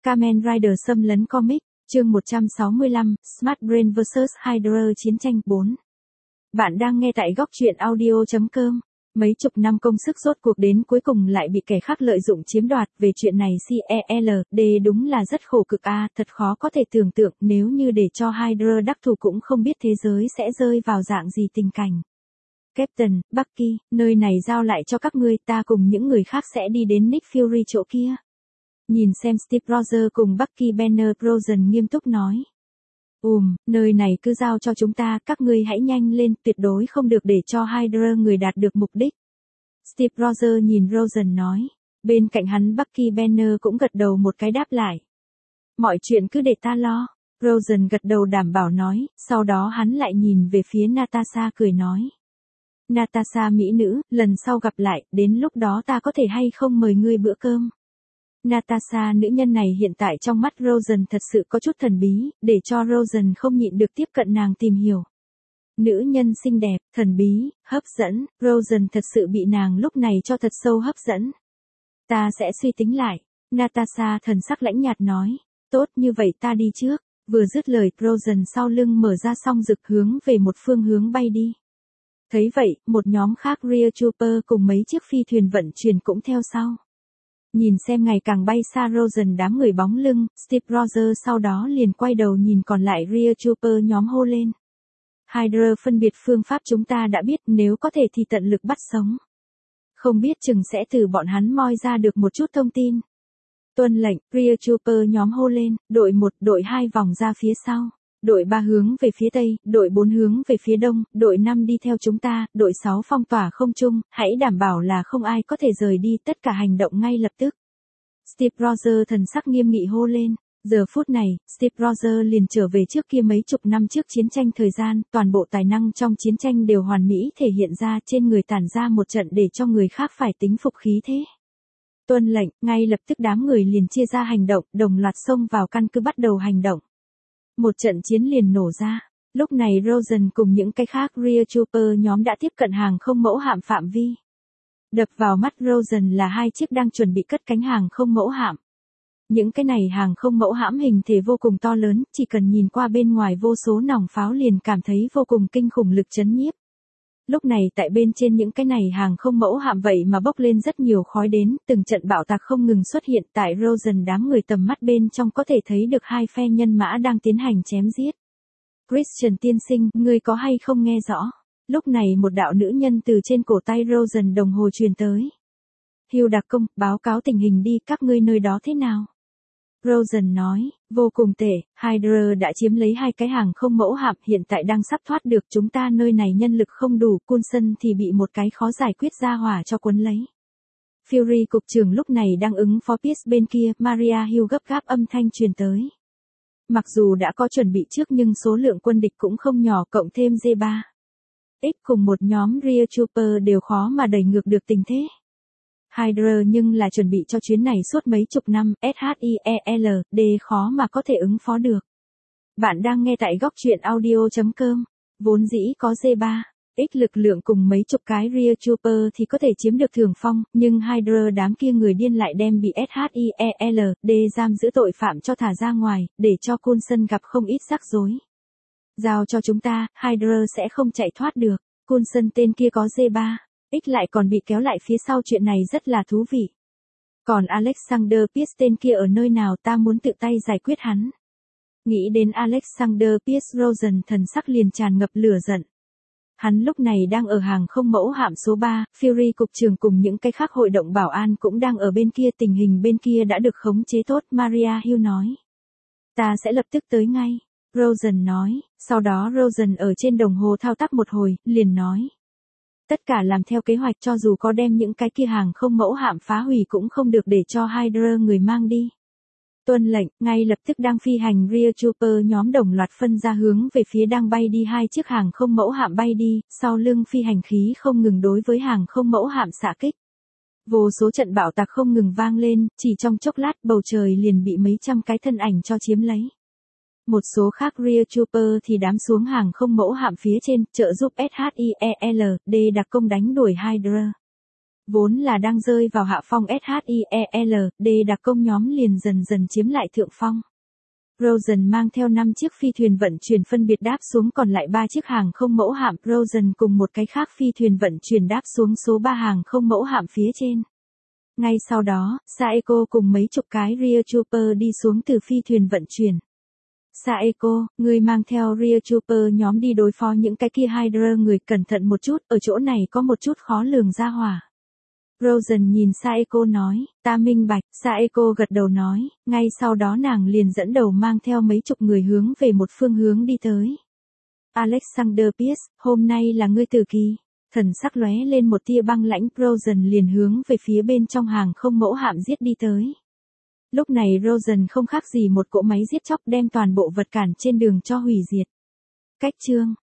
Kamen Rider xâm lấn comic, chương 165, Smart Brain vs Hydra chiến tranh 4. Bạn đang nghe tại góc truyện audio.com. Mấy chục năm công sức rốt cuộc đến cuối cùng lại bị kẻ khác lợi dụng chiếm đoạt. Về chuyện này CELD đúng là rất khổ cực thật khó có thể tưởng tượng nếu như để cho Hydra đắc thủ cũng không biết thế giới sẽ rơi vào dạng gì tình cảnh. Captain, Bucky, nơi này giao lại cho các ngươi, ta cùng những người khác sẽ đi đến Nick Fury chỗ kia. Nhìn xem Steve Rogers cùng Bucky Banner Frozen nghiêm túc nói. Nơi này cứ giao cho chúng ta, các ngươi hãy nhanh lên, tuyệt đối không được để cho Hydra người đạt được mục đích. Steve Rogers nhìn Frozen nói. Bên cạnh hắn Bucky Banner cũng gật đầu một cái đáp lại. Mọi chuyện cứ để ta lo. Frozen gật đầu đảm bảo nói, sau đó hắn lại nhìn về phía Natasha cười nói. Natasha mỹ nữ, lần sau gặp lại, đến lúc đó ta có thể hay không mời ngươi bữa cơm. Natasha nữ nhân này hiện tại trong mắt Frozen thật sự có chút thần bí, để cho Frozen không nhịn được tiếp cận nàng tìm hiểu. Nữ nhân xinh đẹp, thần bí, hấp dẫn, Frozen thật sự bị nàng lúc này cho thật sâu hấp dẫn. Ta sẽ suy tính lại, Natasha thần sắc lãnh nhạt nói, tốt như vậy ta đi trước, vừa dứt lời Frozen sau lưng mở ra song rực hướng về một phương hướng bay đi. Thấy vậy, một nhóm khác Rear Trooper cùng mấy chiếc phi thuyền vận chuyển cũng theo sau. Nhìn xem ngày càng bay xa Frozen đám người bóng lưng, Steve Rogers sau đó liền quay đầu nhìn còn lại Rear Trooper nhóm hô lên. Hydra phân biệt phương pháp chúng ta đã biết, nếu có thể thì tận lực bắt sống. Không biết chừng sẽ từ bọn hắn moi ra được một chút thông tin. Tuân lệnh, Rear Trooper nhóm hô lên, đội 1, đội 2 vòng ra phía sau. Đội 3 hướng về phía Tây, đội 4 hướng về phía Đông, đội 5 đi theo chúng ta, đội 6 phong tỏa không trung, hãy đảm bảo là không ai có thể rời đi, tất cả hành động ngay lập tức. Steve Rogers thần sắc nghiêm nghị hô lên. Giờ phút này, Steve Rogers liền trở về trước kia mấy chục năm trước chiến tranh thời gian, toàn bộ tài năng trong chiến tranh đều hoàn mỹ thể hiện ra trên người tản ra một trận để cho người khác phải tính phục khí thế. Tuân lệnh, ngay lập tức đám người liền chia ra hành động, đồng loạt xông vào căn cứ bắt đầu hành động. Một trận chiến liền nổ ra. Lúc này Frozen cùng những cái khác Rear Trooper nhóm đã tiếp cận hàng không mẫu hạm phạm vi. Đập vào mắt Frozen là hai chiếc đang chuẩn bị cất cánh hàng không mẫu hạm. Những cái này hàng không mẫu hãm hình thể vô cùng to lớn, chỉ cần nhìn qua bên ngoài vô số nòng pháo liền cảm thấy vô cùng kinh khủng lực chấn nhiếp. Lúc này tại bên trên những cái này hàng không mẫu hạm vậy mà bốc lên rất nhiều khói đến, từng trận bạo tạc không ngừng xuất hiện tại Frozen đám người tầm mắt bên trong có thể thấy được hai phe nhân mã đang tiến hành chém giết. Christian tiên sinh, ngươi có hay không nghe rõ? Lúc này một đạo nữ nhân từ trên cổ tay Frozen đồng hồ truyền tới. Hugh đặc công, báo cáo tình hình đi, các ngươi nơi đó thế nào? Frozen nói, vô cùng tệ, Hydra đã chiếm lấy hai cái hàng không mẫu hạm, hiện tại đang sắp thoát được, chúng ta nơi này nhân lực không đủ, Coulson thì bị một cái khó giải quyết ra hỏa cho cuốn lấy. Fury cục trưởng lúc này đang ứng phó Pierce bên kia, Maria Hill gấp gáp âm thanh truyền tới. Mặc dù đã có chuẩn bị trước nhưng số lượng quân địch cũng không nhỏ, cộng thêm J3. X cùng một nhóm Rear Trooper đều khó mà đẩy ngược được tình thế. Hydra nhưng là chuẩn bị cho chuyến này suốt mấy chục năm, SHIELD khó mà có thể ứng phó được. Bạn đang nghe tại góc truyện audio.com. Vốn dĩ có J3, X lực lượng cùng mấy chục cái Rear Trooper thì có thể chiếm được thượng phong, nhưng Hydra đám kia người điên lại đem bị SHIELD giam giữ tội phạm cho thả ra ngoài, để cho Coulson gặp không ít rắc rối. Giao cho chúng ta, Hydra sẽ không chạy thoát được, Coulson tên kia có J3. X lại còn bị kéo lại phía sau, chuyện này rất là thú vị. Còn Alexander Pierce tên kia ở nơi nào, ta muốn tự tay giải quyết hắn. Nghĩ đến Alexander Pierce, Frozen thần sắc liền tràn ngập lửa giận. Hắn lúc này đang ở hàng không mẫu hạm số 3, Fury cục trưởng cùng những cái khác hội đồng bảo an cũng đang ở bên kia, tình hình bên kia đã được khống chế tốt, Maria Hill nói. Ta sẽ lập tức tới ngay, Frozen nói, sau đó Frozen ở trên đồng hồ thao tác một hồi, liền nói. Tất cả làm theo kế hoạch, cho dù có đem những cái kia hàng không mẫu hạm phá hủy cũng không được để cho Hydra người mang đi. Tuân lệnh, ngay lập tức đang phi hành Rear Trooper nhóm đồng loạt phân ra hướng về phía đang bay đi hai chiếc hàng không mẫu hạm bay đi, sau lưng phi hành khí không ngừng đối với hàng không mẫu hạm xạ kích. Vô số trận bạo tạc không ngừng vang lên, chỉ trong chốc lát bầu trời liền bị mấy trăm cái thân ảnh cho chiếm lấy. Một số khác Rear Trooper thì đám xuống hàng không mẫu hạm phía trên, trợ giúp SHIELD đặc công đánh đuổi Hydra. Vốn là đang rơi vào hạ phong SHIEL, D đặc công nhóm liền dần dần chiếm lại thượng phong. Rosen mang theo 5 chiếc phi thuyền vận chuyển phân biệt đáp xuống còn lại 3 chiếc hàng không mẫu hạm. Rosen cùng một cái khác phi thuyền vận chuyển đáp xuống số 3 hàng không mẫu hạm phía trên. Ngay sau đó, Saeko cùng mấy chục cái Rear Trooper đi xuống từ phi thuyền vận chuyển. Saeko, ngươi mang theo Rear Trooper nhóm đi đối phó những cái kia Hydra người, cẩn thận một chút, ở chỗ này có một chút khó lường ra hỏa. Rosen nhìn Saeko nói, ta minh bạch. Saeko gật đầu nói, ngay sau đó nàng liền dẫn đầu mang theo mấy chục người hướng về một phương hướng đi tới. Alexander Pierce, hôm nay là ngươi tử kỳ. Thần sắc lóe lên một tia băng lãnh. Rosen liền hướng về phía bên trong hàng không mẫu hạm giết đi tới. Lúc này Rosen không khác gì một cỗ máy giết chóc đem toàn bộ vật cản trên đường cho hủy diệt. Cách chương